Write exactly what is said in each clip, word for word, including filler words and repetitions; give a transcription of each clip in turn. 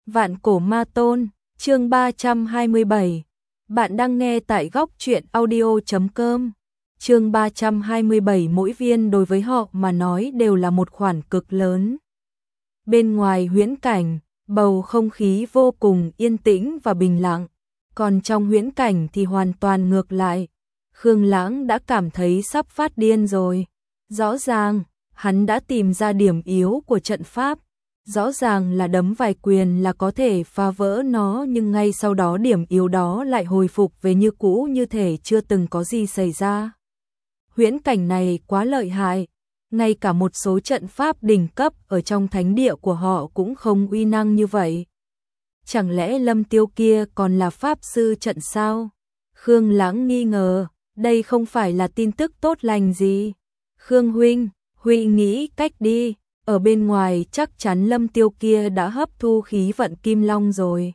Vạn Cổ Ma Tôn, chương ba trăm hai mươi bảy. Bạn đang nghe tại góc truyện audio chấm com. Chương ba trăm hai mươi bảy, mỗi viên đối với họ mà nói đều là một khoản cực lớn. Bên ngoài huyễn cảnh, bầu không khí vô cùng yên tĩnh và bình lặng, còn trong huyễn cảnh thì hoàn toàn ngược lại. Khương Lãng đã cảm thấy sắp phát điên rồi. Rõ ràng, hắn đã tìm ra điểm yếu của trận pháp. Rõ ràng là đấm vài quyền là có thể phá vỡ nó, nhưng ngay sau đó điểm yếu đó lại hồi phục về như cũ, như thể chưa từng có gì xảy ra. Huyễn cảnh này quá lợi hại, ngay cả một số trận pháp đỉnh cấp ở trong thánh địa của họ cũng không uy năng như vậy. Chẳng lẽ Lâm Tiêu kia còn là pháp sư trận sao? Khương Lãng nghi ngờ, đây không phải là tin tức tốt lành gì. Khương huynh, huynh nghĩ cách đi. Ở bên ngoài chắc chắn Lâm Tiêu kia đã hấp thu khí vận Kim Long rồi.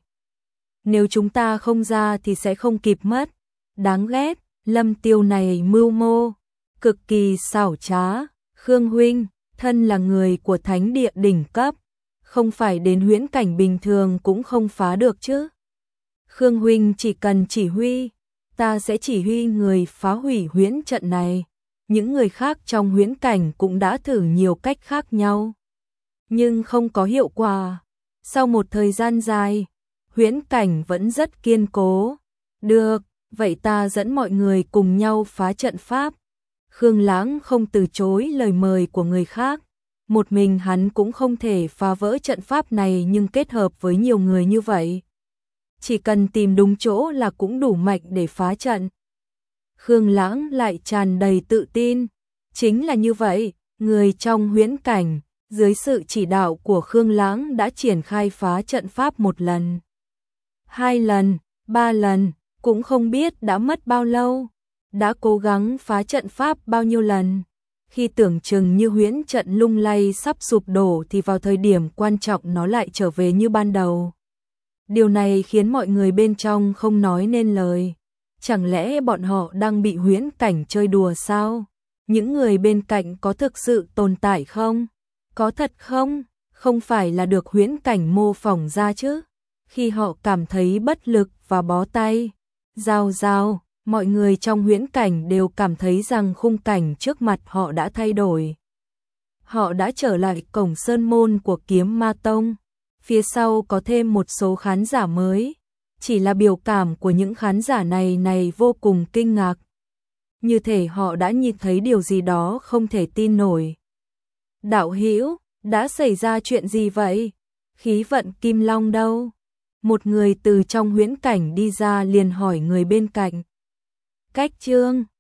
Nếu chúng ta không ra thì sẽ không kịp mất. Đáng ghét, Lâm Tiêu này mưu mô, cực kỳ xảo trá. Khương huynh, thân là người của thánh địa đỉnh cấp, không phải đến huyễn cảnh bình thường cũng không phá được chứ. Khương huynh chỉ cần chỉ huy, ta sẽ chỉ huy người phá hủy huyễn trận này. Những người khác trong huyễn cảnh cũng đã thử nhiều cách khác nhau, nhưng không có hiệu quả. Sau một thời gian dài, huyễn cảnh vẫn rất kiên cố. Được, vậy ta dẫn mọi người cùng nhau phá trận pháp. Khương Lãng không từ chối lời mời của người khác. Một mình hắn cũng không thể phá vỡ trận pháp này, nhưng kết hợp với nhiều người như vậy, chỉ cần tìm đúng chỗ là cũng đủ mạnh để phá trận. Khương Lãng lại tràn đầy tự tin. Chính là như vậy, người trong huyễn cảnh, dưới sự chỉ đạo của Khương Lãng đã triển khai phá trận pháp một lần, hai lần, ba lần, cũng không biết đã mất bao lâu, đã cố gắng phá trận pháp bao nhiêu lần. Khi tưởng chừng như huyễn trận lung lay sắp sụp đổ thì vào thời điểm quan trọng nó lại trở về như ban đầu. Điều này khiến mọi người bên trong không nói nên lời. Chẳng lẽ bọn họ đang bị huyễn cảnh chơi đùa sao? Những người bên cạnh có thực sự tồn tại không? Có thật không? Không phải là được huyễn cảnh mô phỏng ra chứ? Khi họ cảm thấy bất lực và bó tay, rào rào, mọi người trong huyễn cảnh đều cảm thấy rằng khung cảnh trước mặt họ đã thay đổi. Họ đã trở lại cổng sơn môn của Kiếm Ma Tông. Phía sau có thêm một số khán giả mới. Chỉ là biểu cảm của những khán giả này này vô cùng kinh ngạc. Như thể họ đã nhìn thấy điều gì đó không thể tin nổi. Đạo hữu, đã xảy ra chuyện gì vậy? Khí vận Kim Long đâu? Một người từ trong huyễn cảnh đi ra liền hỏi người bên cạnh. Cách chương